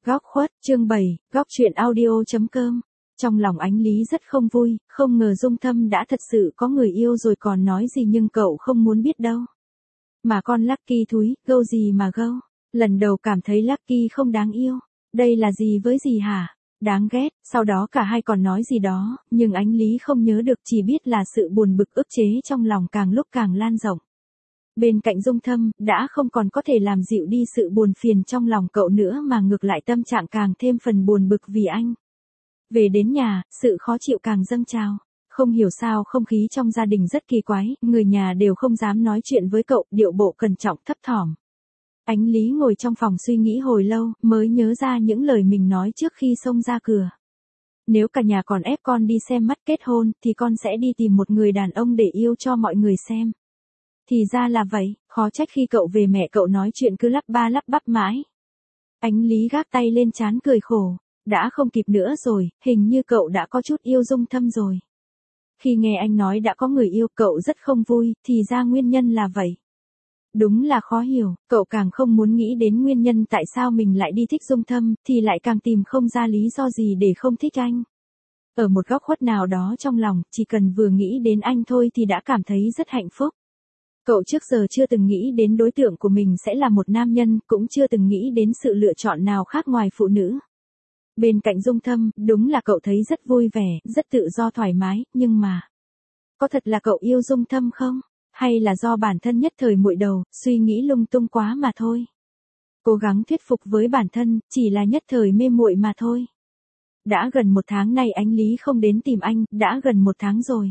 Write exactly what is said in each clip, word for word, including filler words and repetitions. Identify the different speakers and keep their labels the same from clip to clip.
Speaker 1: Góc khuất, chương bảy, góc truyện audio.com. Trong lòng Ánh Lý rất không vui, không ngờ Dung Thâm đã thật sự có người yêu rồi còn nói gì nhưng cậu không muốn biết đâu. Mà con Lucky thúi, gâu gì mà gâu. Lần đầu cảm thấy Lucky không đáng yêu. Đây là gì với gì hả? Đáng ghét, sau đó cả hai còn nói gì đó, nhưng Ánh Lý không nhớ được, chỉ biết là sự buồn bực ức chế trong lòng càng lúc càng lan rộng. Bên cạnh Dung Thâm, đã không còn có thể làm dịu đi sự buồn phiền trong lòng cậu nữa mà ngược lại tâm trạng càng thêm phần buồn bực vì anh. Về đến nhà, sự khó chịu càng dâng trào. Không hiểu sao không khí trong gia đình rất kỳ quái, người nhà đều không dám nói chuyện với cậu, điệu bộ cẩn trọng thấp thỏm. Ánh Lý ngồi trong phòng suy nghĩ hồi lâu, mới nhớ ra những lời mình nói trước khi xông ra cửa. Nếu cả nhà còn ép con đi xem mắt kết hôn, thì con sẽ đi tìm một người đàn ông để yêu cho mọi người xem. Thì ra là vậy, khó trách khi cậu về mẹ cậu nói chuyện cứ lắp ba lắp bắp mãi. Ánh Lý gác tay lên trán cười khổ, đã không kịp nữa rồi, hình như cậu đã có chút yêu Dung Thâm rồi. Khi nghe anh nói đã có người yêu, cậu rất không vui, thì ra nguyên nhân là vậy. Đúng là khó hiểu, cậu càng không muốn nghĩ đến nguyên nhân tại sao mình lại đi thích Dung Thâm, thì lại càng tìm không ra lý do gì để không thích anh. Ở một góc khuất nào đó trong lòng, chỉ cần vừa nghĩ đến anh thôi thì đã cảm thấy rất hạnh phúc. Cậu trước giờ chưa từng nghĩ đến đối tượng của mình sẽ là một nam nhân, cũng chưa từng nghĩ đến sự lựa chọn nào khác ngoài phụ nữ. Bên cạnh Dung Thâm, đúng là cậu thấy rất vui vẻ, rất tự do thoải mái, nhưng mà... Có thật là cậu yêu Dung Thâm không? Hay là do bản thân nhất thời muội đầu, suy nghĩ lung tung quá mà thôi? Cố gắng thuyết phục với bản thân, chỉ là nhất thời mê muội mà thôi. Đã gần một tháng nay Ánh Lý không đến tìm anh, đã gần một tháng rồi.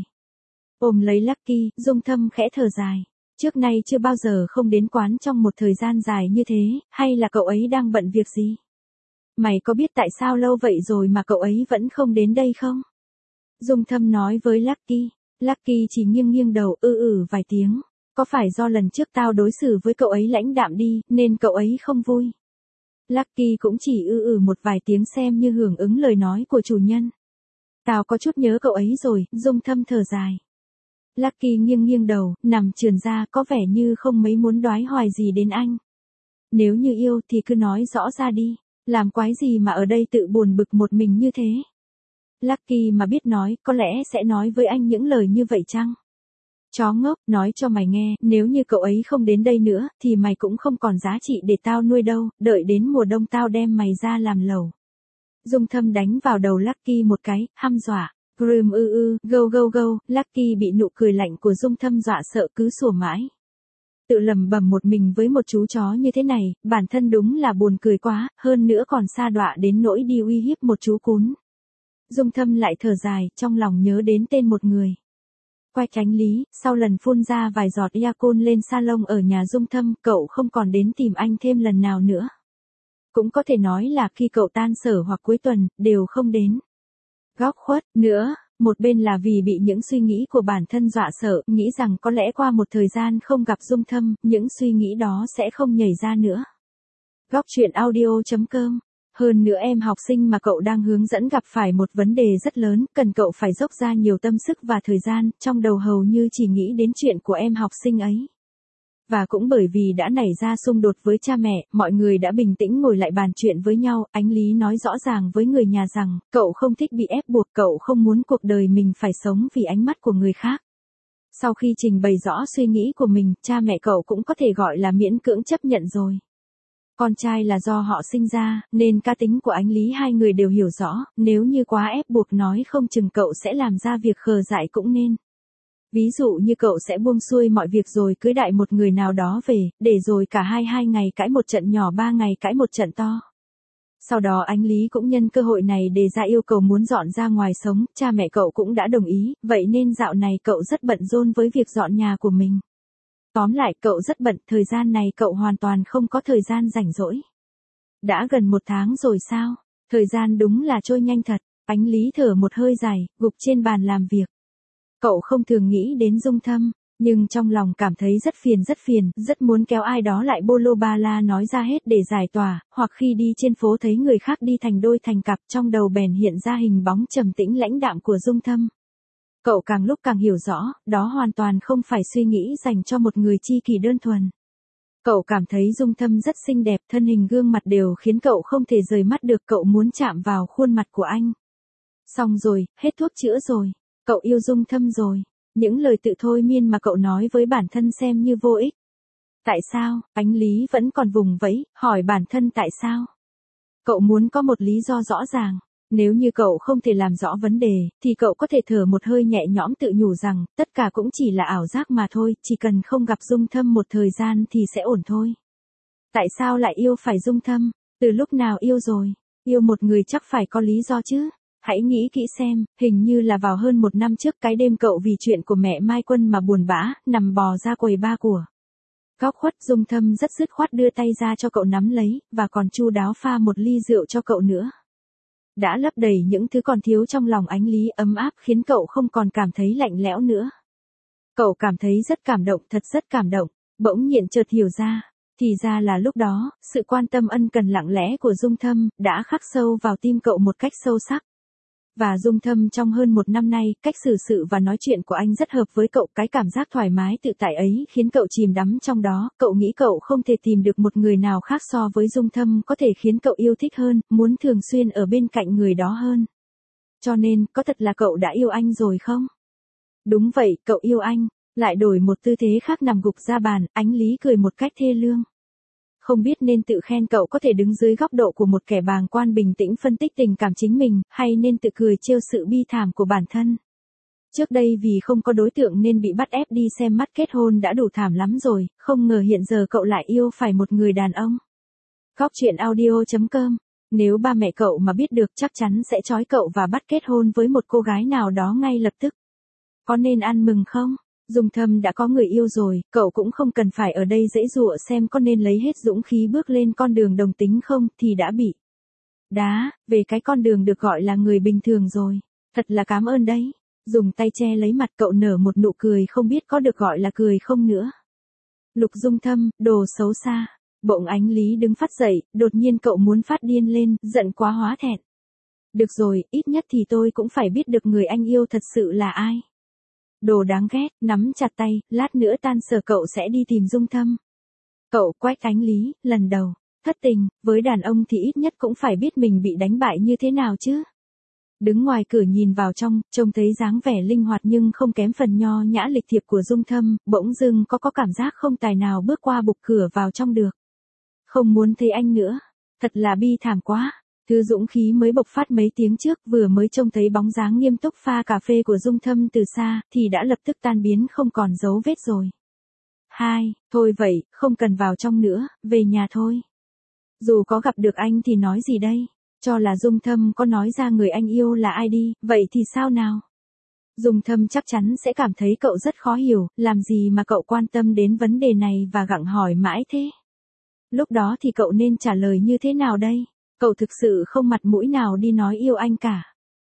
Speaker 1: Ôm lấy Lucky, Dung Thâm khẽ thở dài. Trước nay chưa bao giờ không đến quán trong một thời gian dài như thế, hay là cậu ấy đang bận việc gì? Mày có biết tại sao lâu vậy rồi mà cậu ấy vẫn không đến đây không? Dung Thâm nói với Lucky. Lucky chỉ nghiêng nghiêng đầu ư ử vài tiếng. Có phải do lần trước tao đối xử với cậu ấy lãnh đạm đi, nên cậu ấy không vui? Lucky cũng chỉ ư ử một vài tiếng xem như hưởng ứng lời nói của chủ nhân. Tao có chút nhớ cậu ấy rồi, Dung Thâm thở dài. Lucky nghiêng nghiêng đầu, nằm trườn ra có vẻ như không mấy muốn đoái hoài gì đến anh. Nếu như yêu thì cứ nói rõ ra đi, làm quái gì mà ở đây tự buồn bực một mình như thế. Lucky mà biết nói, có lẽ sẽ nói với anh những lời như vậy chăng? Chó ngốc, nói cho mày nghe, nếu như cậu ấy không đến đây nữa, thì mày cũng không còn giá trị để tao nuôi đâu, đợi đến mùa đông tao đem mày ra làm lẩu. Dung Thâm đánh vào đầu Lucky một cái, hăm dọa. Grum ư ư, gâu gâu gâu, Lucky bị nụ cười lạnh của Dung Thâm dọa sợ cứ sủa mãi. Tự lầm bầm một mình với một chú chó như thế này, bản thân đúng là buồn cười quá, hơn nữa còn sa đọa đến nỗi đi uy hiếp một chú cún. Dung Thâm lại thở dài, trong lòng nhớ đến tên một người. Quay Ánh Lý, sau lần phun ra vài giọt Yakult lên salon ở nhà Dung Thâm, cậu không còn đến tìm anh thêm lần nào nữa. Cũng có thể nói là khi cậu tan sở hoặc cuối tuần, đều không đến. Góc khuất, nữa, một bên là vì bị những suy nghĩ của bản thân dọa sợ, nghĩ rằng có lẽ qua một thời gian không gặp Dung Thâm, những suy nghĩ đó sẽ không nhảy ra nữa. Góc truyện audio.com. Hơn nữa em học sinh mà cậu đang hướng dẫn gặp phải một vấn đề rất lớn, cần cậu phải dốc ra nhiều tâm sức và thời gian, trong đầu hầu như chỉ nghĩ đến chuyện của em học sinh ấy. Và cũng bởi vì đã nảy ra xung đột với cha mẹ, mọi người đã bình tĩnh ngồi lại bàn chuyện với nhau, Ánh Lý nói rõ ràng với người nhà rằng, cậu không thích bị ép buộc, cậu không muốn cuộc đời mình phải sống vì ánh mắt của người khác. Sau khi trình bày rõ suy nghĩ của mình, cha mẹ cậu cũng có thể gọi là miễn cưỡng chấp nhận rồi. Con trai là do họ sinh ra, nên cá tính của Ánh Lý hai người đều hiểu rõ, nếu như quá ép buộc nói không chừng cậu sẽ làm ra việc khờ dại cũng nên. Ví dụ như cậu sẽ buông xuôi mọi việc rồi cưới đại một người nào đó về, để rồi cả hai hai ngày cãi một trận nhỏ ba ngày cãi một trận to. Sau đó Ánh Lý cũng nhân cơ hội này đề ra yêu cầu muốn dọn ra ngoài sống, cha mẹ cậu cũng đã đồng ý, vậy nên dạo này cậu rất bận rộn với việc dọn nhà của mình. Tóm lại cậu rất bận, thời gian này cậu hoàn toàn không có thời gian rảnh rỗi. Đã gần một tháng rồi sao? Thời gian đúng là trôi nhanh thật. Ánh Lý thở một hơi dài, gục trên bàn làm việc. Cậu không thường nghĩ đến Dung Thâm, nhưng trong lòng cảm thấy rất phiền rất phiền, rất muốn kéo ai đó lại bô lô ba la nói ra hết để giải tỏa, hoặc khi đi trên phố thấy người khác đi thành đôi thành cặp trong đầu bèn hiện ra hình bóng trầm tĩnh lãnh đạm của Dung Thâm. Cậu càng lúc càng hiểu rõ, đó hoàn toàn không phải suy nghĩ dành cho một người chi kỷ đơn thuần. Cậu cảm thấy Dung Thâm rất xinh đẹp, thân hình gương mặt đều khiến cậu không thể rời mắt được, cậu muốn chạm vào khuôn mặt của anh. Xong rồi, hết thuốc chữa rồi. Cậu yêu Dung Thâm rồi. Những lời tự thôi miên mà cậu nói với bản thân xem như vô ích. Tại sao? Ánh Lý vẫn còn vùng vẫy, hỏi bản thân tại sao? Cậu muốn có một lý do rõ ràng. Nếu như cậu không thể làm rõ vấn đề, thì cậu có thể thở một hơi nhẹ nhõm tự nhủ rằng, tất cả cũng chỉ là ảo giác mà thôi, chỉ cần không gặp Dung Thâm một thời gian thì sẽ ổn thôi. Tại sao lại yêu phải Dung Thâm? Từ lúc nào yêu rồi? Yêu một người chắc phải có lý do chứ. Hãy nghĩ kỹ xem, hình như là vào hơn một năm trước cái đêm cậu vì chuyện của mẹ Mai Quân mà buồn bã, nằm bò ra quầy ba của góc khuất. Dung Thâm rất dứt khoát đưa tay ra cho cậu nắm lấy, và còn chu đáo pha một ly rượu cho cậu nữa. Đã lấp đầy những thứ còn thiếu trong lòng Ánh Lý, ấm áp khiến cậu không còn cảm thấy lạnh lẽo nữa. Cậu cảm thấy rất cảm động, thật rất cảm động, bỗng nhiên chợt hiểu ra. Thì ra là lúc đó, sự quan tâm ân cần lặng lẽ của Dung Thâm đã khắc sâu vào tim cậu một cách sâu sắc. Và Dung Thâm trong hơn một năm nay, cách xử sự và nói chuyện của anh rất hợp với cậu, cái cảm giác thoải mái tự tại ấy khiến cậu chìm đắm trong đó, cậu nghĩ cậu không thể tìm được một người nào khác so với Dung Thâm có thể khiến cậu yêu thích hơn, muốn thường xuyên ở bên cạnh người đó hơn. Cho nên, có thật là cậu đã yêu anh rồi không? Đúng vậy, cậu yêu anh. Lại đổi một tư thế khác nằm gục ra bàn, Ánh Lý cười một cách thê lương. Không biết nên tự khen cậu có thể đứng dưới góc độ của một kẻ bàng quan bình tĩnh phân tích tình cảm chính mình, hay nên tự cười trêu sự bi thảm của bản thân. Trước đây vì không có đối tượng nên bị bắt ép đi xem mắt kết hôn đã đủ thảm lắm rồi, không ngờ hiện giờ cậu lại yêu phải một người đàn ông. Góc chuyện audio chấm com. Nếu ba mẹ cậu mà biết được chắc chắn sẽ trói cậu và bắt kết hôn với một cô gái nào đó ngay lập tức. Có nên ăn mừng không? Dung Thâm đã có người yêu rồi, cậu cũng không cần phải ở đây giãy giụa xem có nên lấy hết dũng khí bước lên con đường đồng tính không, thì đã bị đá về cái con đường được gọi là người bình thường rồi. Thật là cảm ơn đấy. Dùng tay che lấy mặt, cậu nở một nụ cười không biết có được gọi là cười không nữa. Lục Dung Thâm, đồ xấu xa. Bỗng Ánh Lý đứng phát dậy, đột nhiên cậu muốn phát điên lên, giận quá hóa thẹn. Được rồi, ít nhất thì tôi cũng phải biết được người anh yêu thật sự là ai. Đồ đáng ghét, nắm chặt tay, lát nữa tan sở cậu sẽ đi tìm Dung Thâm. Cậu quách Ánh Lý, lần đầu, thất tình, với đàn ông thì ít nhất cũng phải biết mình bị đánh bại như thế nào chứ. Đứng ngoài cửa nhìn vào trong, trông thấy dáng vẻ linh hoạt nhưng không kém phần nho nhã lịch thiệp của Dung Thâm, bỗng dưng có có cảm giác không tài nào bước qua bục cửa vào trong được. Không muốn thấy anh nữa, thật là bi thảm quá. Thứ dũng khí mới bộc phát mấy tiếng trước, vừa mới trông thấy bóng dáng nghiêm túc pha cà phê của Dung Thâm từ xa, thì đã lập tức tan biến không còn dấu vết rồi. Hai, thôi vậy, không cần vào trong nữa, về nhà thôi. Dù có gặp được anh thì nói gì đây? Cho là Dung Thâm có nói ra người anh yêu là ai đi, vậy thì sao nào? Dung Thâm chắc chắn sẽ cảm thấy cậu rất khó hiểu, làm gì mà cậu quan tâm đến vấn đề này và gặng hỏi mãi thế? Lúc đó thì cậu nên trả lời như thế nào đây? Cậu thực sự không mặt mũi nào đi nói yêu anh cả.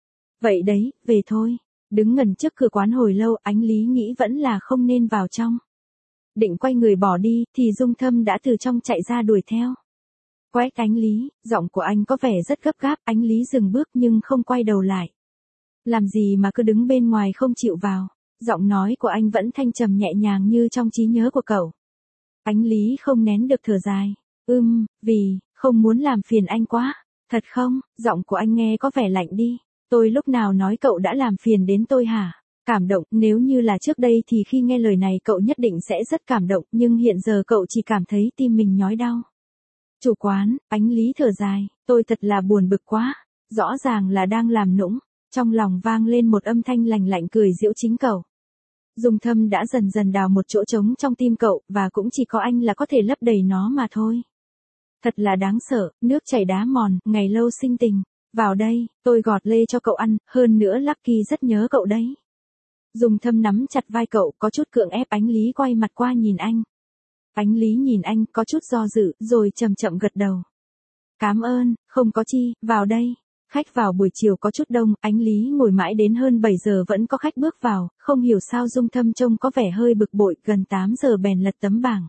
Speaker 1: Vậy đấy, về thôi. Đứng ngẩn trước cửa quán hồi lâu, Ánh Lý nghĩ vẫn là không nên vào trong. Định quay người bỏ đi, thì Dung Thâm đã từ trong chạy ra đuổi theo. Quách Ánh Lý, giọng của anh có vẻ rất gấp gáp, Ánh Lý dừng bước nhưng không quay đầu lại. Làm gì mà cứ đứng bên ngoài không chịu vào? Giọng nói của anh vẫn thanh trầm nhẹ nhàng như trong trí nhớ của cậu. Ánh Lý không nén được thở dài. Ừm, vì, không muốn làm phiền anh quá. Thật không? Giọng của anh nghe có vẻ lạnh đi. Tôi lúc nào nói cậu đã làm phiền đến tôi hả? Cảm động, nếu như là trước đây thì khi nghe lời này cậu nhất định sẽ rất cảm động, nhưng hiện giờ cậu chỉ cảm thấy tim mình nhói đau. Chủ quán, Ánh Lý thở dài, tôi thật là buồn bực quá. Rõ ràng là đang làm nũng. Trong lòng vang lên một âm thanh lành lạnh cười giễu chính cậu. Dung Thâm đã dần dần đào một chỗ trống trong tim cậu, và cũng chỉ có anh là có thể lấp đầy nó mà thôi. Thật là đáng sợ, nước chảy đá mòn, ngày lâu sinh tình. Vào đây, tôi gọt lê cho cậu ăn, hơn nữa Lucky rất nhớ cậu đấy. Dung Thâm nắm chặt vai cậu, có chút cưỡng ép. Ánh Lý quay mặt qua nhìn anh. Ánh Lý nhìn anh, có chút do dự, rồi chậm chậm gật đầu. Cảm ơn, không có chi, vào đây. Khách vào buổi chiều có chút đông, Ánh Lý ngồi mãi đến hơn bảy giờ vẫn có khách bước vào, không hiểu sao Dung Thâm trông có vẻ hơi bực bội, gần tám giờ bèn lật tấm bảng.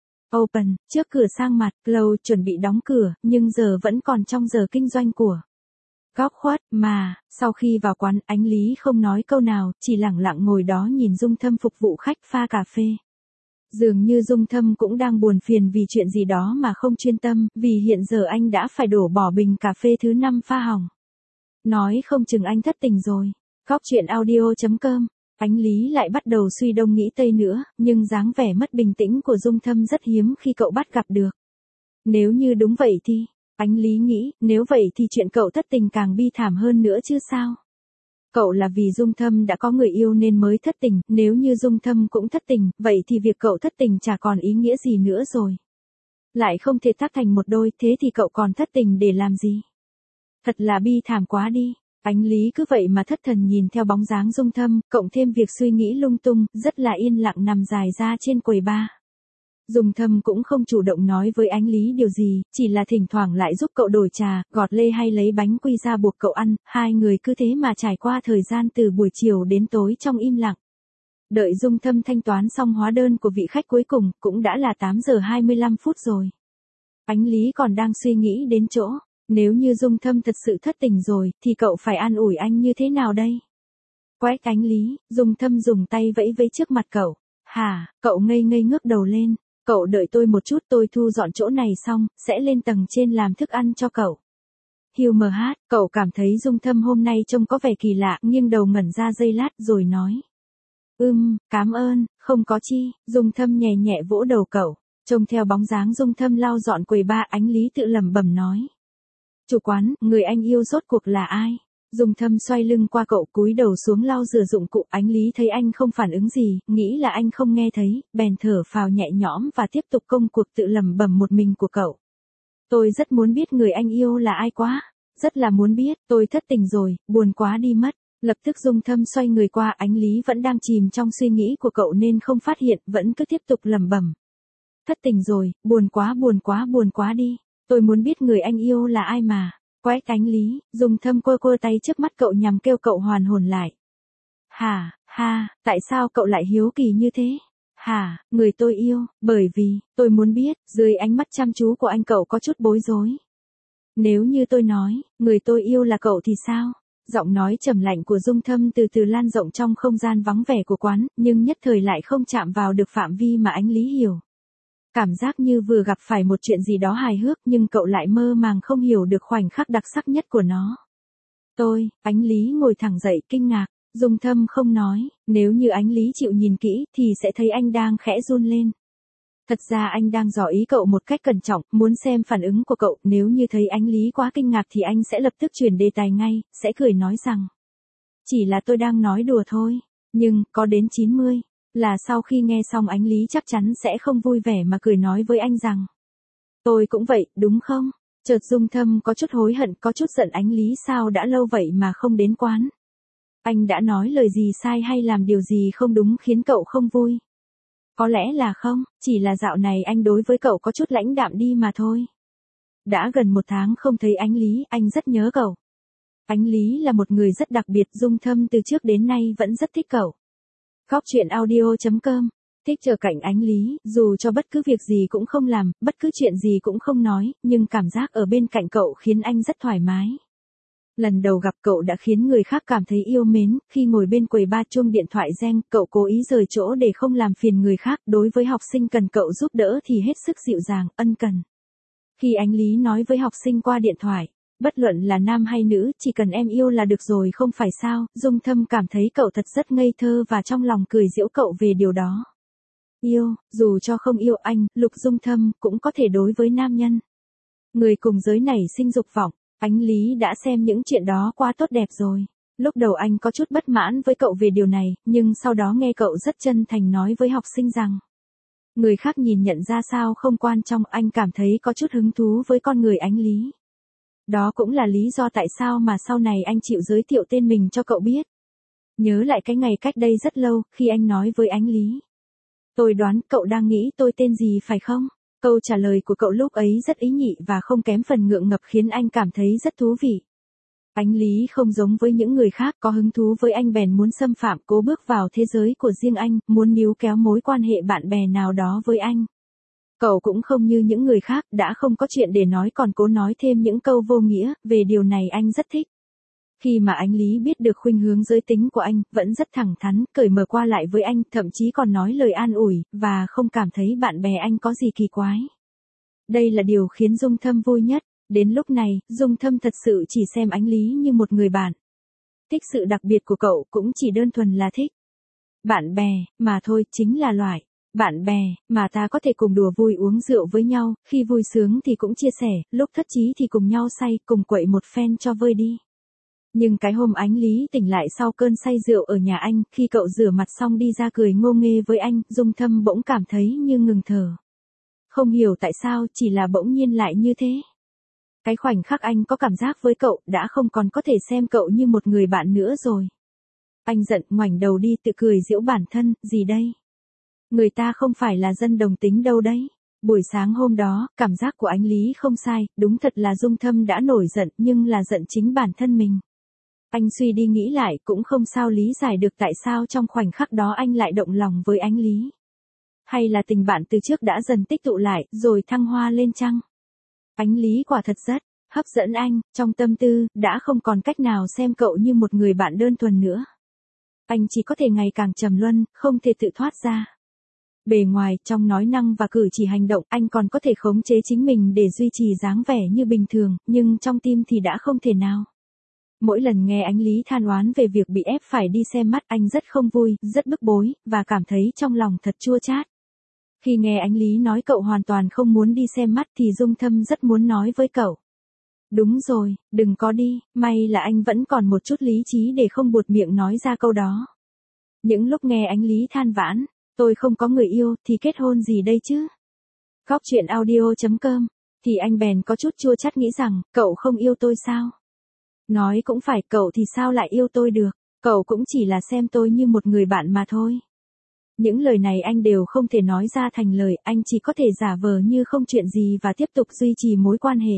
Speaker 1: Open, trước cửa sang mặt, Close chuẩn bị đóng cửa, nhưng giờ vẫn còn trong giờ kinh doanh của góc khuất, mà, sau khi vào quán, Ánh Lý không nói câu nào, chỉ lặng lặng ngồi đó nhìn Dung Thâm phục vụ khách pha cà phê. Dường như Dung Thâm cũng đang buồn phiền vì chuyện gì đó mà không chuyên tâm, vì hiện giờ anh đã phải đổ bỏ bình cà phê thứ năm pha hỏng. Nói không chừng anh thất tình rồi. Góc chuyện audio chấm com. Ánh Lý lại bắt đầu suy đông nghĩ tây nữa, nhưng dáng vẻ mất bình tĩnh của Dung Thâm rất hiếm khi cậu bắt gặp được. Nếu như đúng vậy thì, Ánh Lý nghĩ, nếu vậy thì chuyện cậu thất tình càng bi thảm hơn nữa chứ sao? Cậu là vì Dung Thâm đã có người yêu nên mới thất tình, nếu như Dung Thâm cũng thất tình, vậy thì việc cậu thất tình chả còn ý nghĩa gì nữa rồi. Lại không thể tác thành một đôi, thế thì cậu còn thất tình để làm gì? Thật là bi thảm quá đi. Ánh Lý cứ vậy mà thất thần nhìn theo bóng dáng Dung Thâm, cộng thêm việc suy nghĩ lung tung, rất là yên lặng nằm dài ra trên quầy bar. Dung Thâm cũng không chủ động nói với Ánh Lý điều gì, chỉ là thỉnh thoảng lại giúp cậu đổi trà, gọt lê hay lấy bánh quy ra buộc cậu ăn, hai người cứ thế mà trải qua thời gian từ buổi chiều đến tối trong im lặng. Đợi Dung Thâm thanh toán xong hóa đơn của vị khách cuối cùng, cũng đã là tám giờ hai mươi lăm phút rồi. Ánh Lý còn đang suy nghĩ đến chỗ, nếu như Dung Thâm thật sự thất tình rồi, thì cậu phải an ủi anh như thế nào đây? Quét Ánh Lý, Dung Thâm dùng tay vẫy vẫy trước mặt cậu. Hả, cậu ngây ngây ngước đầu lên. Cậu đợi tôi một chút, tôi thu dọn chỗ này xong, sẽ lên tầng trên làm thức ăn cho cậu. Hiu mờ hát, cậu cảm thấy Dung Thâm hôm nay trông có vẻ kỳ lạ, nghiêng đầu ngẩn ra giây lát rồi nói. Ừm, cảm ơn, không có chi, Dung Thâm nhẹ nhẹ vỗ đầu cậu. Trông theo bóng dáng Dung Thâm lau dọn quầy bar, Ánh Lý tự lẩm bẩm nói. Chủ quán, người anh yêu rốt cuộc là ai? Dung Thâm xoay lưng qua cậu, cúi đầu xuống lau rửa dụng cụ. Ánh Lý thấy anh không phản ứng gì, nghĩ là anh không nghe thấy, bèn thở phào nhẹ nhõm và tiếp tục công cuộc tự lẩm bẩm một mình của cậu. Tôi rất muốn biết người anh yêu là ai quá, rất là muốn biết, tôi thất tình rồi, buồn quá đi mất. Lập tức Dung Thâm xoay người qua, Ánh Lý vẫn đang chìm trong suy nghĩ của cậu nên không phát hiện, vẫn cứ tiếp tục lẩm bẩm. Thất tình rồi, buồn quá buồn quá buồn quá đi, tôi muốn biết người anh yêu là ai mà. Quét Ánh Lý, Dung Thâm quơ quơ tay trước mắt cậu nhằm kêu cậu hoàn hồn lại. Hà, ha, tại sao cậu lại hiếu kỳ như thế? Hà, người tôi yêu, bởi vì, tôi muốn biết, dưới ánh mắt chăm chú của anh cậu có chút bối rối. Nếu như tôi nói, người tôi yêu là cậu thì sao? Giọng nói trầm lạnh của Dung Thâm từ từ lan rộng trong không gian vắng vẻ của quán, nhưng nhất thời lại không chạm vào được phạm vi mà Ánh Lý hiểu. Cảm giác như vừa gặp phải một chuyện gì đó hài hước nhưng cậu lại mơ màng không hiểu được khoảnh khắc đặc sắc nhất của nó. Tôi, Ánh Lý ngồi thẳng dậy kinh ngạc, Dung Thâm không nói, nếu như Ánh Lý chịu nhìn kỹ thì sẽ thấy anh đang khẽ run lên. Thật ra anh đang dò ý cậu một cách cẩn trọng, muốn xem phản ứng của cậu, nếu như thấy Ánh Lý quá kinh ngạc thì anh sẽ lập tức chuyển đề tài ngay, sẽ cười nói rằng. Chỉ là tôi đang nói đùa thôi, nhưng, có đến chín mươi. Là sau khi nghe xong Ánh Lý chắc chắn sẽ không vui vẻ mà cười nói với anh rằng. Tôi cũng vậy, đúng không? Chợt Dung Thâm có chút hối hận, có chút giận Ánh Lý sao đã lâu vậy mà không đến quán. Anh đã nói lời gì sai hay làm điều gì không đúng khiến cậu không vui? Có lẽ là không, chỉ là dạo này anh đối với cậu có chút lãnh đạm đi mà thôi. Đã gần một tháng không thấy Ánh Lý, anh rất nhớ cậu. Ánh Lý là một người rất đặc biệt, Dung Thâm từ trước đến nay vẫn rất thích cậu. Góc chuyện audio chấm com. Thích chờ cạnh Ánh Lý, dù cho bất cứ việc gì cũng không làm, bất cứ chuyện gì cũng không nói, nhưng cảm giác ở bên cạnh cậu khiến anh rất thoải mái. Lần đầu gặp cậu đã khiến người khác cảm thấy yêu mến, khi ngồi bên quầy bar chuông điện thoại reng, cậu cố ý rời chỗ để không làm phiền người khác, đối với học sinh cần cậu giúp đỡ thì hết sức dịu dàng, ân cần. Khi Ánh Lý nói với học sinh qua điện thoại, bất luận là nam hay nữ, chỉ cần em yêu là được rồi không phải sao, Dung Thâm cảm thấy cậu thật rất ngây thơ và trong lòng cười giễu cậu về điều đó. Yêu, dù cho không yêu anh, Lục Dung Thâm, cũng có thể đối với nam nhân. Người cùng giới này sinh dục vọng, Ánh Lý đã xem những chuyện đó qua tốt đẹp rồi. Lúc đầu anh có chút bất mãn với cậu về điều này, nhưng sau đó nghe cậu rất chân thành nói với học sinh rằng. Người khác nhìn nhận ra sao không quan trọng, anh cảm thấy có chút hứng thú với con người Ánh Lý. Đó cũng là lý do tại sao mà sau này anh chịu giới thiệu tên mình cho cậu biết. Nhớ lại cái ngày cách đây rất lâu, khi anh nói với Ánh Lý. Tôi đoán cậu đang nghĩ tôi tên gì phải không? Câu trả lời của cậu lúc ấy rất ý nhị và không kém phần ngượng ngập khiến anh cảm thấy rất thú vị. Ánh Lý không giống với những người khác, có hứng thú với anh bèn muốn xâm phạm, cố bước vào thế giới của riêng anh, muốn níu kéo mối quan hệ bạn bè nào đó với anh. Cậu cũng không như những người khác, đã không có chuyện để nói còn cố nói thêm những câu vô nghĩa, về điều này anh rất thích. Khi mà anh Lý biết được khuynh hướng giới tính của anh, vẫn rất thẳng thắn, cởi mở qua lại với anh, thậm chí còn nói lời an ủi, và không cảm thấy bạn bè anh có gì kỳ quái. Đây là điều khiến Dung Thâm vui nhất. Đến lúc này, Dung Thâm thật sự chỉ xem anh Lý như một người bạn. Thích sự đặc biệt của cậu cũng chỉ đơn thuần là thích. Bạn bè, mà thôi, chính là loại. Bạn bè, mà ta có thể cùng đùa vui uống rượu với nhau, khi vui sướng thì cũng chia sẻ, lúc thất trí thì cùng nhau say, cùng quậy một phen cho vơi đi. Nhưng cái hôm anh Lý tỉnh lại sau cơn say rượu ở nhà anh, khi cậu rửa mặt xong đi ra cười ngô nghê với anh, Dung Thâm bỗng cảm thấy như ngừng thở. Không hiểu tại sao, chỉ là bỗng nhiên lại như thế. Cái khoảnh khắc anh có cảm giác với cậu, đã không còn có thể xem cậu như một người bạn nữa rồi. Anh giận, ngoảnh đầu đi tự cười giễu bản thân, gì đây? Người ta không phải là dân đồng tính đâu đấy. Buổi sáng hôm đó, cảm giác của anh Lý không sai, đúng thật là Dung Thâm đã nổi giận, nhưng là giận chính bản thân mình. Anh suy đi nghĩ lại cũng không sao lý giải được tại sao trong khoảnh khắc đó anh lại động lòng với anh Lý. Hay là tình bạn từ trước đã dần tích tụ lại, rồi thăng hoa lên chăng? Anh Lý quả thật rất hấp dẫn anh, trong tâm tư, đã không còn cách nào xem cậu như một người bạn đơn thuần nữa. Anh chỉ có thể ngày càng trầm luân, không thể tự thoát ra. Bề ngoài, trong nói năng và cử chỉ hành động, anh còn có thể khống chế chính mình để duy trì dáng vẻ như bình thường, nhưng trong tim thì đã không thể nào. Mỗi lần nghe anh Lý than oán về việc bị ép phải đi xem mắt, anh rất không vui, rất bức bối, và cảm thấy trong lòng thật chua chát. Khi nghe anh Lý nói cậu hoàn toàn không muốn đi xem mắt thì Dung Thâm rất muốn nói với cậu. Đúng rồi, đừng có đi, may là anh vẫn còn một chút lý trí để không buột miệng nói ra câu đó. Những lúc nghe anh Lý than vãn, tôi không có người yêu thì kết hôn gì đây chứ? Góc truyện audio chấm com, thì anh bèn có chút chua chát nghĩ rằng, cậu không yêu tôi sao? Nói cũng phải, cậu thì sao lại yêu tôi được, cậu cũng chỉ là xem tôi như một người bạn mà thôi. Những lời này anh đều không thể nói ra thành lời, anh chỉ có thể giả vờ như không chuyện gì và tiếp tục duy trì mối quan hệ.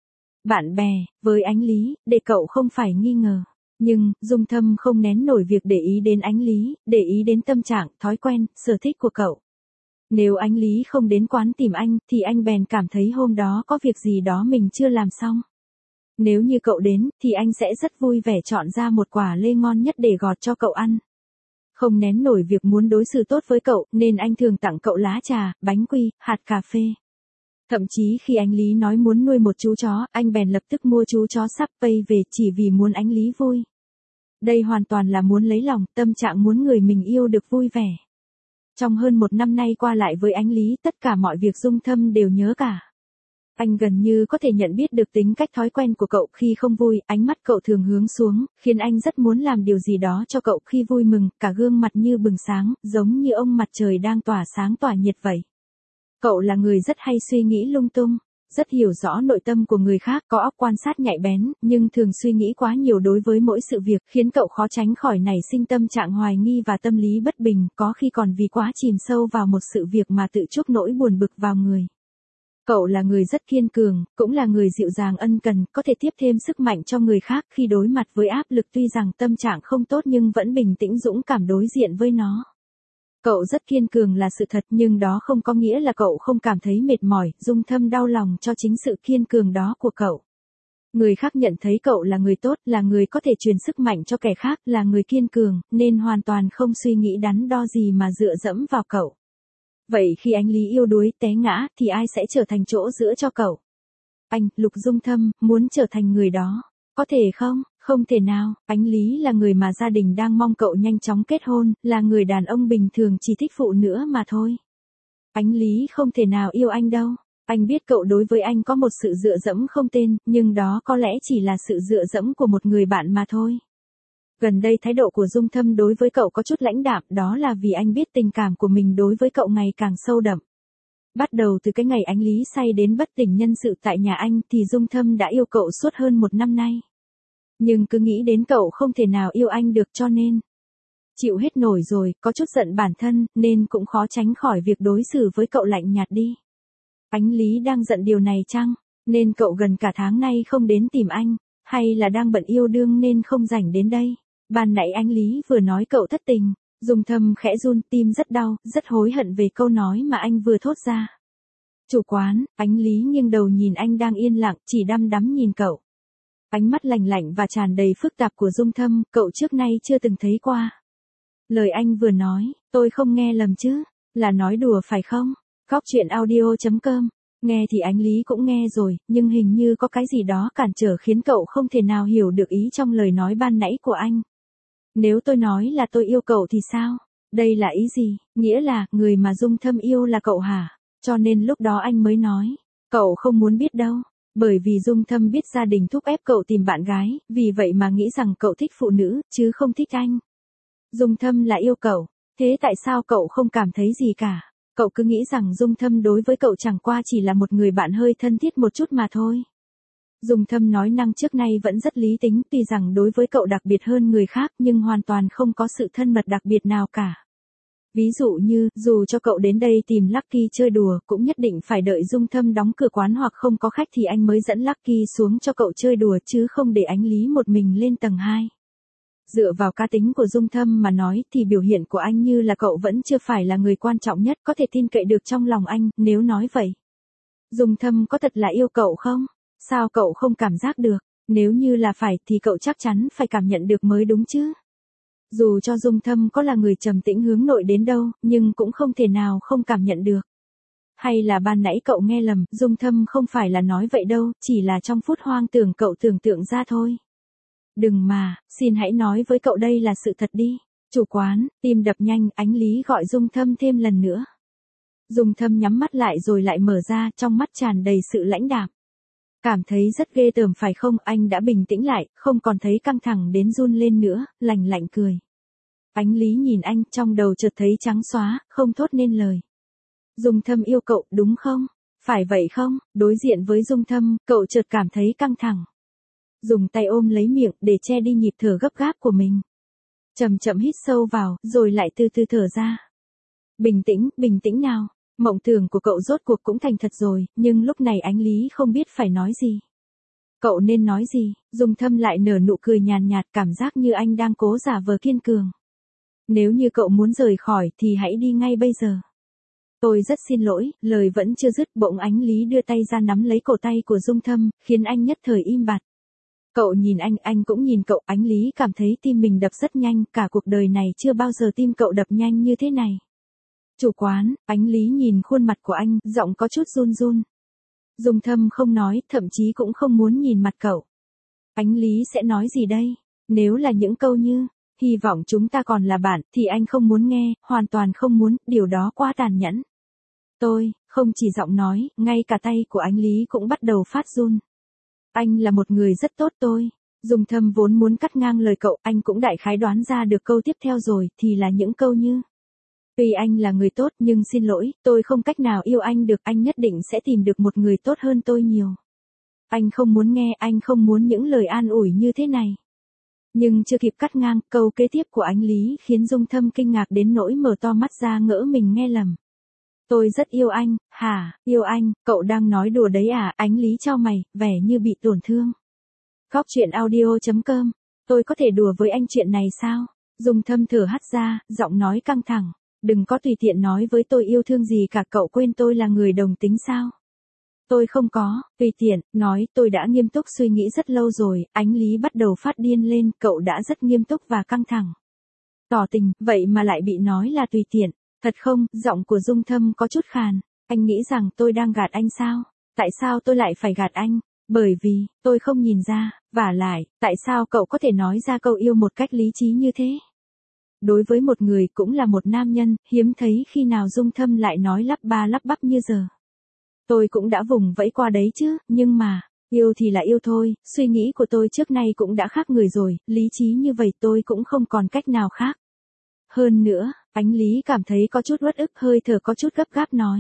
Speaker 1: Bạn bè, với anh Lý, để cậu không phải nghi ngờ. Nhưng, Dung Thâm không nén nổi việc để ý đến anh Lý, để ý đến tâm trạng, thói quen, sở thích của cậu. Nếu anh Lý không đến quán tìm anh, thì anh bèn cảm thấy hôm đó có việc gì đó mình chưa làm xong. Nếu như cậu đến, thì anh sẽ rất vui vẻ chọn ra một quả lê ngon nhất để gọt cho cậu ăn. Không nén nổi việc muốn đối xử tốt với cậu, nên anh thường tặng cậu lá trà, bánh quy, hạt cà phê. Thậm chí khi anh Lý nói muốn nuôi một chú chó, anh bèn lập tức mua chú chó sắp pay về chỉ vì muốn anh Lý vui. Đây hoàn toàn là muốn lấy lòng, tâm trạng muốn người mình yêu được vui vẻ. Trong hơn một năm nay qua lại với anh Lý, tất cả mọi việc Dung Thâm đều nhớ cả. Anh gần như có thể nhận biết được tính cách thói quen của cậu khi không vui, ánh mắt cậu thường hướng xuống, khiến anh rất muốn làm điều gì đó cho cậu khi vui mừng, cả gương mặt như bừng sáng, giống như ông mặt trời đang tỏa sáng tỏa nhiệt vậy. Cậu là người rất hay suy nghĩ lung tung, rất hiểu rõ nội tâm của người khác, có óc quan sát nhạy bén, nhưng thường suy nghĩ quá nhiều đối với mỗi sự việc, khiến cậu khó tránh khỏi nảy sinh tâm trạng hoài nghi và tâm lý bất bình, có khi còn vì quá chìm sâu vào một sự việc mà tự chuốc nỗi buồn bực vào người. Cậu là người rất kiên cường, cũng là người dịu dàng ân cần, có thể tiếp thêm sức mạnh cho người khác khi đối mặt với áp lực, tuy rằng tâm trạng không tốt nhưng vẫn bình tĩnh dũng cảm đối diện với nó. Cậu rất kiên cường là sự thật, nhưng đó không có nghĩa là cậu không cảm thấy mệt mỏi. Dung Thâm đau lòng cho chính sự kiên cường đó của cậu. Người khác nhận thấy cậu là người tốt, là người có thể truyền sức mạnh cho kẻ khác, là người kiên cường, nên hoàn toàn không suy nghĩ đắn đo gì mà dựa dẫm vào cậu. Vậy khi anh Lý yêu đuối, té ngã, thì ai sẽ trở thành chỗ dựa cho cậu? Anh, Lục Dung Thâm, muốn trở thành người đó. Có thể không? Không thể nào. Anh Lý là người mà gia đình đang mong cậu nhanh chóng kết hôn, là người đàn ông bình thường chỉ thích phụ nữa mà thôi. Anh Lý không thể nào yêu anh đâu. Anh biết cậu đối với anh có một sự dựa dẫm không tên, nhưng đó có lẽ chỉ là sự dựa dẫm của một người bạn mà thôi. Gần đây thái độ của Dung Thâm đối với cậu có chút lãnh đạm, đó là vì anh biết tình cảm của mình đối với cậu ngày càng sâu đậm. Bắt đầu từ cái ngày anh Lý say đến bất tỉnh nhân sự tại nhà anh thì Dung Thâm đã yêu cậu suốt hơn một năm nay. Nhưng cứ nghĩ đến cậu không thể nào yêu anh được cho nên chịu hết nổi rồi, có chút giận bản thân, nên cũng khó tránh khỏi việc đối xử với cậu lạnh nhạt đi. Anh Lý đang giận điều này chăng? Nên cậu gần cả tháng nay không đến tìm anh, hay là đang bận yêu đương nên không rảnh đến đây? Ban nãy anh Lý vừa nói cậu thất tình, Dung Thâm khẽ run, tim rất đau, rất hối hận về câu nói mà anh vừa thốt ra. Chủ quán, anh Lý nghiêng đầu nhìn anh đang yên lặng, chỉ đăm đắm nhìn cậu. Ánh mắt lạnh lạnh và tràn đầy phức tạp của Dung Thâm, cậu trước nay chưa từng thấy qua. Lời anh vừa nói, tôi không nghe lầm chứ, là nói đùa phải không? Góc truyện audio chấm com. Nghe thì anh Lý cũng nghe rồi, nhưng hình như có cái gì đó cản trở khiến cậu không thể nào hiểu được ý trong lời nói ban nãy của anh. Nếu tôi nói là tôi yêu cậu thì sao? Đây là ý gì? Nghĩa là, người mà Dung Thâm yêu là cậu hả? Cho nên lúc đó anh mới nói, cậu không muốn biết đâu. Bởi vì Dung Thâm biết gia đình thúc ép cậu tìm bạn gái, vì vậy mà nghĩ rằng cậu thích phụ nữ, chứ không thích anh. Dung Thâm là yêu cậu, thế tại sao cậu không cảm thấy gì cả? Cậu cứ nghĩ rằng Dung Thâm đối với cậu chẳng qua chỉ là một người bạn hơi thân thiết một chút mà thôi. Dung Thâm nói năng trước nay vẫn rất lý tính, tuy rằng đối với cậu đặc biệt hơn người khác nhưng hoàn toàn không có sự thân mật đặc biệt nào cả. Ví dụ như, dù cho cậu đến đây tìm Lucky chơi đùa, cũng nhất định phải đợi Dung Thâm đóng cửa quán hoặc không có khách thì anh mới dẫn Lucky xuống cho cậu chơi đùa chứ không để anh Lý một mình lên tầng hai. Dựa vào cá tính của Dung Thâm mà nói thì biểu hiện của anh như là cậu vẫn chưa phải là người quan trọng nhất có thể tin cậy được trong lòng anh, nếu nói vậy. Dung Thâm có thật là yêu cậu không? Sao cậu không cảm giác được? Nếu như là phải thì cậu chắc chắn phải cảm nhận được mới đúng chứ. Dù cho Dung Thâm có là người trầm tĩnh hướng nội đến đâu, nhưng cũng không thể nào không cảm nhận được. Hay là ban nãy cậu nghe lầm, Dung Thâm không phải là nói vậy đâu, chỉ là trong phút hoang tưởng cậu tưởng tượng ra thôi. Đừng mà, xin hãy nói với cậu đây là sự thật đi. Chủ quán, tim đập nhanh, anh Lý gọi Dung Thâm thêm lần nữa. Dung Thâm nhắm mắt lại rồi lại mở ra, trong mắt tràn đầy sự lãnh đạm. Cảm thấy rất ghê tởm phải không? Anh đã bình tĩnh lại, không còn thấy căng thẳng đến run lên nữa, lạnh lạnh cười. Ánh Lý nhìn anh, trong đầu chợt thấy trắng xóa, không thốt nên lời. Dung Thâm yêu cậu, đúng không? Phải vậy không? Đối diện với Dung Thâm, cậu chợt cảm thấy căng thẳng. Dùng tay ôm lấy miệng để che đi nhịp thở gấp gáp của mình. Chậm chậm hít sâu vào, rồi lại từ từ thở ra. Bình tĩnh, bình tĩnh nào. Mộng tưởng của cậu rốt cuộc cũng thành thật rồi, nhưng lúc này anh Lý không biết phải nói gì. Cậu nên nói gì? Dung Thâm lại nở nụ cười nhàn nhạt, cảm giác như anh đang cố giả vờ kiên cường. Nếu như cậu muốn rời khỏi thì hãy đi ngay bây giờ. Tôi rất xin lỗi, lời vẫn chưa dứt, bỗng ánh Lý đưa tay ra nắm lấy cổ tay của Dung Thâm, khiến anh nhất thời im bặt. Cậu nhìn anh, anh cũng nhìn cậu, ánh Lý cảm thấy tim mình đập rất nhanh, cả cuộc đời này chưa bao giờ tim cậu đập nhanh như thế này. Chủ quán, ánh Lý nhìn khuôn mặt của anh, giọng có chút run run. Dung Thâm không nói, thậm chí cũng không muốn nhìn mặt cậu. Ánh Lý sẽ nói gì đây? Nếu là những câu như, hy vọng chúng ta còn là bạn, thì anh không muốn nghe, hoàn toàn không muốn, điều đó quá tàn nhẫn. Tôi, không chỉ giọng nói, ngay cả tay của ánh Lý cũng bắt đầu phát run. Anh là một người rất tốt tôi. Dung Thâm vốn muốn cắt ngang lời cậu, anh cũng đại khái đoán ra được câu tiếp theo rồi, thì là những câu như. Tuy anh là người tốt nhưng xin lỗi, tôi không cách nào yêu anh được, anh nhất định sẽ tìm được một người tốt hơn tôi nhiều. Anh không muốn nghe, anh không muốn những lời an ủi như thế này. Nhưng chưa kịp cắt ngang, câu kế tiếp của anh Lý khiến Dung Thâm kinh ngạc đến nỗi mở to mắt ra ngỡ mình nghe lầm. Tôi rất yêu anh, hả, yêu anh, cậu đang nói đùa đấy à? Ánh Lý chau mày, vẻ như bị tổn thương. Góc truyện audio chấm com. Tôi có thể đùa với anh chuyện này sao? Dung Thâm thở hắt ra, giọng nói căng thẳng. Đừng có tùy tiện nói với tôi yêu thương gì cả, cậu quên tôi là người đồng tính sao? Tôi không có, tùy tiện, nói, tôi đã nghiêm túc suy nghĩ rất lâu rồi, ánh Lý bắt đầu phát điên lên, cậu đã rất nghiêm túc và căng thẳng. Tỏ tình, vậy mà lại bị nói là tùy tiện, thật không? Giọng của Dung Thâm có chút khàn, anh nghĩ rằng tôi đang gạt anh sao? Tại sao tôi lại phải gạt anh? Bởi vì, tôi không nhìn ra, vả lại, tại sao cậu có thể nói ra câu yêu một cách lý trí như thế? Đối với một người cũng là một nam nhân, hiếm thấy khi nào Dung Thâm lại nói lắp ba lắp bắp như giờ. Tôi cũng đã vùng vẫy qua đấy chứ, nhưng mà, yêu thì là yêu thôi, suy nghĩ của tôi trước nay cũng đã khác người rồi, lý trí như vậy tôi cũng không còn cách nào khác. Hơn nữa, ánh Lý cảm thấy có chút uất ức, hơi thở có chút gấp gáp nói.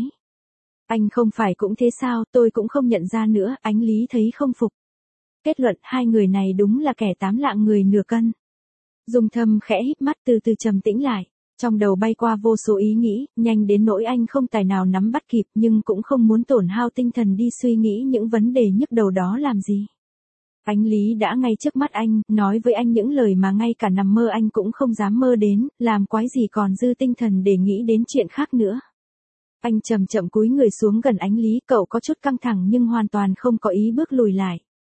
Speaker 1: Anh không phải cũng thế sao, tôi cũng không nhận ra nữa, ánh Lý thấy không phục. Kết luận hai người này đúng là kẻ tám lạng người nửa cân. Dung Thâm khẽ híp mắt từ từ trầm tĩnh lại, trong đầu bay qua vô số ý nghĩ, nhanh đến nỗi anh không tài nào nắm bắt kịp nhưng cũng không muốn tổn hao tinh thần đi suy nghĩ những vấn đề nhức đầu đó làm gì. Ánh Lý đã ngay trước mắt anh, nói với anh những lời mà ngay cả nằm mơ anh cũng không dám mơ đến, làm quái gì còn dư tinh thần để nghĩ đến chuyện khác nữa. Anh chậm chậm cúi người xuống gần ánh Lý, cậu có chút căng thẳng nhưng hoàn toàn không có ý bước lùi lại.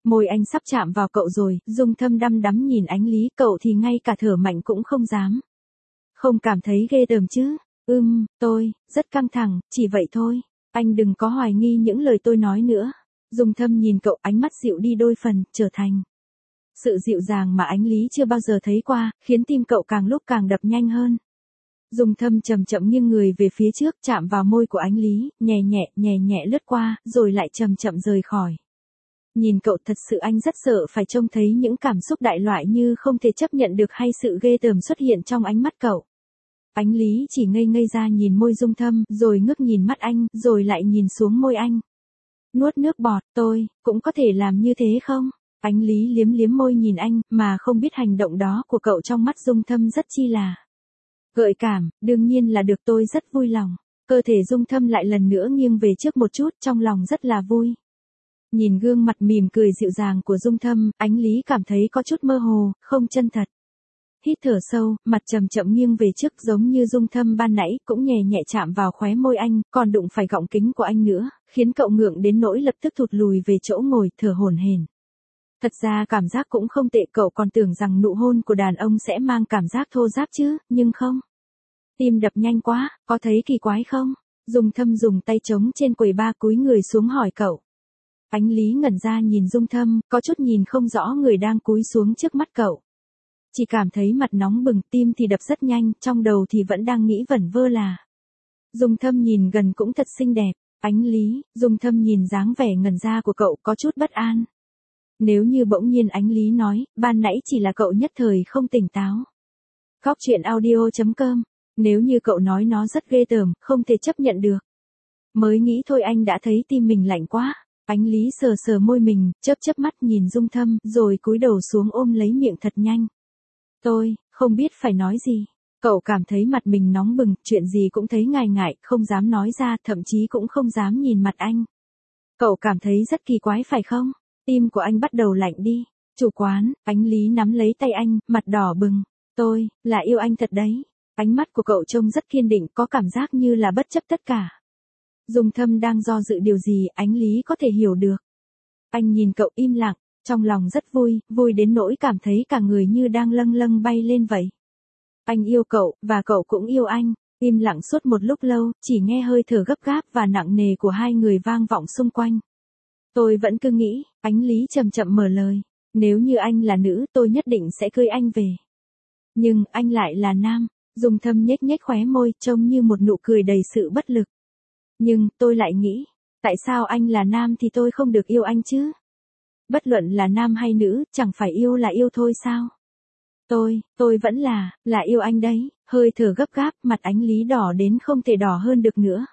Speaker 1: Môi anh sắp chạm vào cậu rồi, Dung Thâm đăm đắm nhìn Ánh Lý, cậu thì ngay cả thở mạnh cũng không dám. Không cảm thấy ghê tởm chứ? Ừm, tôi, rất căng thẳng, chỉ vậy thôi. Anh đừng có hoài nghi những lời tôi nói nữa. Dung Thâm nhìn cậu, ánh mắt dịu đi đôi phần, trở thành sự dịu dàng mà Ánh Lý chưa bao giờ thấy qua, khiến tim cậu càng lúc càng đập nhanh hơn. Dung Thâm chậm chậm nghiêng người về phía trước, chạm vào môi của Ánh Lý, nhẹ nhẹ, nhẹ nhẹ lướt qua, rồi lại chậm chậm rời khỏi. Nhìn cậu thật sự anh rất sợ phải trông thấy những cảm xúc đại loại như không thể chấp nhận được hay sự ghê tởm xuất hiện trong ánh mắt cậu. Ánh Lý chỉ ngây ngây ra nhìn môi Dung Thâm, rồi ngước nhìn mắt anh, rồi lại nhìn xuống môi anh. Nuốt nước bọt, tôi, cũng có thể làm như thế không? Ánh Lý liếm liếm môi nhìn anh, mà không biết hành động đó của cậu trong mắt Dung Thâm rất chi là gợi cảm, đương nhiên là được, tôi rất vui lòng. Cơ thể Dung Thâm lại lần nữa nghiêng về trước một chút, trong lòng rất là vui. Nhìn gương mặt mỉm cười dịu dàng của Dung Thâm, Ánh Lý cảm thấy có chút mơ hồ, không chân thật. Hít thở sâu, mặt chậm chậm nghiêng về trước giống như Dung Thâm ban nãy, cũng nhẹ nhẹ chạm vào khóe môi anh, còn đụng phải gọng kính của anh nữa, khiến cậu ngượng đến nỗi lập tức thụt lùi về chỗ ngồi, thở hổn hển. Thật ra cảm giác cũng không tệ, cậu còn tưởng rằng nụ hôn của đàn ông sẽ mang cảm giác thô ráp chứ, nhưng không. Tim đập nhanh quá, có thấy kỳ quái không? Dung Thâm dùng tay trống trên quầy bar cúi người xuống hỏi cậu. Ánh Lý ngẩn ra nhìn Dung Thâm, có chút nhìn không rõ người đang cúi xuống trước mắt cậu. Chỉ cảm thấy mặt nóng bừng, tim thì đập rất nhanh, trong đầu thì vẫn đang nghĩ vẩn vơ là. Dung Thâm nhìn gần cũng thật xinh đẹp. Ánh Lý, Dung Thâm nhìn dáng vẻ ngẩn ra của cậu có chút bất an. Nếu như bỗng nhiên Ánh Lý nói, ban nãy chỉ là cậu nhất thời không tỉnh táo. Góc truyện audio chấm com. Nếu như cậu nói nó rất ghê tởm, không thể chấp nhận được. Mới nghĩ thôi anh đã thấy tim mình lạnh quá. Ánh Lý sờ sờ môi mình, chớp chớp mắt nhìn Dung Thâm, rồi cúi đầu xuống ôm lấy miệng thật nhanh. Tôi, không biết phải nói gì. Cậu cảm thấy mặt mình nóng bừng, chuyện gì cũng thấy ngại ngại, không dám nói ra, thậm chí cũng không dám nhìn mặt anh. Cậu cảm thấy rất kỳ quái phải không? Tim của anh bắt đầu lạnh đi. Chủ quán, Ánh Lý nắm lấy tay anh, mặt đỏ bừng. Tôi, là yêu anh thật đấy. Ánh mắt của cậu trông rất kiên định, có cảm giác như là bất chấp tất cả. Dung Thâm đang do dự điều gì, Ánh Lý có thể hiểu được. Anh nhìn cậu im lặng, trong lòng rất vui, vui đến nỗi cảm thấy cả người như đang lâng lâng bay lên vậy. Anh yêu cậu, và cậu cũng yêu anh. Im lặng suốt một lúc lâu, chỉ nghe hơi thở gấp gáp và nặng nề của hai người vang vọng xung quanh. Tôi vẫn cứ nghĩ, Ánh Lý chậm chậm mở lời. Nếu như anh là nữ, tôi nhất định sẽ cưới anh về. Nhưng, anh lại là nam. Dung Thâm nhếch nhếch khóe môi, trông như một nụ cười đầy sự bất lực. Nhưng, tôi lại nghĩ, tại sao anh là nam thì tôi không được yêu anh chứ? Bất luận là nam hay nữ, chẳng phải yêu là yêu thôi sao? Tôi, tôi vẫn là, là yêu anh đấy. Hơi thở gấp gáp, mặt Ánh Lý đỏ đến không thể đỏ hơn được nữa.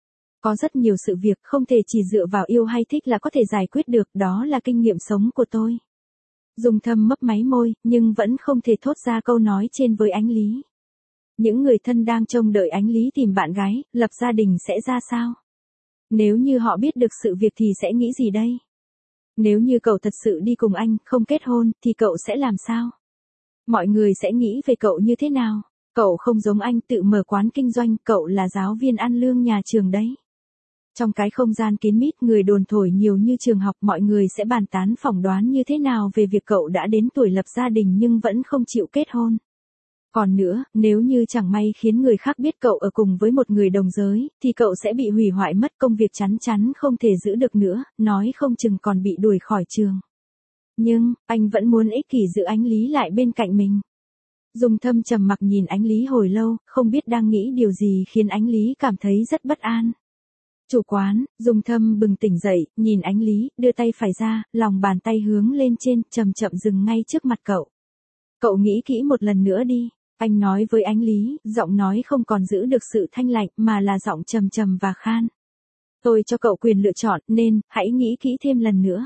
Speaker 1: Có rất nhiều sự việc không thể chỉ dựa vào yêu hay thích là có thể giải quyết được, đó là kinh nghiệm sống của tôi. Dung Thâm mấp máy môi, nhưng vẫn không thể thốt ra câu nói trên với Ánh Lý. Những người thân đang trông đợi Ánh Lý tìm bạn gái, lập gia đình sẽ ra sao? Nếu như họ biết được sự việc thì sẽ nghĩ gì đây? Nếu như cậu thật sự đi cùng anh, không kết hôn, thì cậu sẽ làm sao? Mọi người sẽ nghĩ về cậu như thế nào? Cậu không giống anh tự mở quán kinh doanh, cậu là giáo viên ăn lương nhà trường đấy. Trong cái không gian kín mít, người đồn thổi nhiều như trường học, mọi người sẽ bàn tán phỏng đoán như thế nào về việc cậu đã đến tuổi lập gia đình nhưng vẫn không chịu kết hôn. Còn nữa, nếu như chẳng may khiến người khác biết cậu ở cùng với một người đồng giới, thì cậu sẽ bị hủy hoại mất, công việc chắn chắn không thể giữ được nữa, nói không chừng còn bị đuổi khỏi trường. Nhưng, anh vẫn muốn ích kỷ giữ Ánh Lý lại bên cạnh mình. Dung Thâm trầm mặc nhìn Ánh Lý hồi lâu, không biết đang nghĩ điều gì khiến Ánh Lý cảm thấy rất bất an. Chủ quán, Dung Thâm bừng tỉnh dậy, nhìn Ánh Lý, đưa tay phải ra, lòng bàn tay hướng lên trên, chậm chậm dừng ngay trước mặt cậu. Cậu nghĩ kỹ một lần nữa đi. Anh nói với Ánh Lý, giọng nói không còn giữ được sự thanh lạnh mà là giọng trầm trầm và khan. Tôi cho cậu quyền lựa chọn, nên, hãy nghĩ kỹ thêm lần nữa.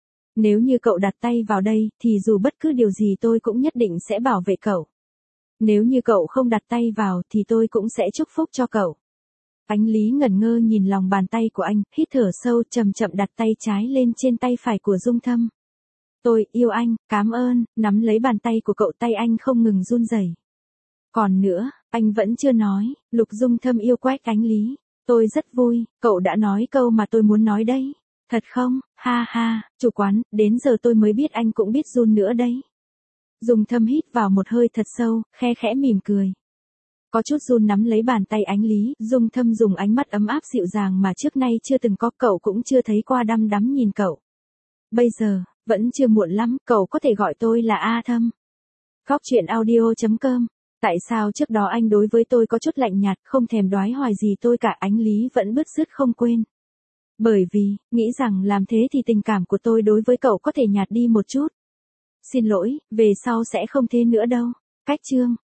Speaker 1: Nếu như cậu đặt tay vào đây, thì dù bất cứ điều gì tôi cũng nhất định sẽ bảo vệ cậu. Nếu như cậu không đặt tay vào, thì tôi cũng sẽ chúc phúc cho cậu. Ánh Lý ngẩn ngơ nhìn lòng bàn tay của anh, hít thở sâu, chậm chậm đặt tay trái lên trên tay phải của Dung Thâm. Tôi yêu anh, cảm ơn, nắm lấy bàn tay của cậu, tay anh không ngừng run rẩy. Còn nữa, anh vẫn chưa nói, Lục Dung Thâm yêu quách Ánh Lý. Tôi rất vui, cậu đã nói câu mà tôi muốn nói đấy. Thật không, ha ha, chủ quán, đến giờ tôi mới biết anh cũng biết run nữa đấy. Dung Thâm hít vào một hơi thật sâu, khe khẽ mỉm cười. Có chút run nắm lấy bàn tay Ánh Lý, Dung Thâm dùng ánh mắt ấm áp dịu dàng mà trước nay chưa từng có, cậu cũng chưa thấy qua, đăm đắm nhìn cậu. Bây giờ, vẫn chưa muộn lắm, cậu có thể gọi tôi là A Thâm. Góc truyện audio chấm com. Tại sao trước đó anh đối với tôi có chút lạnh nhạt, không thèm đoái hoài gì tôi cả, Ánh Lý vẫn bứt rứt không quên. Bởi vì, nghĩ rằng làm thế thì tình cảm của tôi đối với cậu có thể nhạt đi một chút. Xin lỗi, về sau sẽ không thế nữa đâu. Cách chương.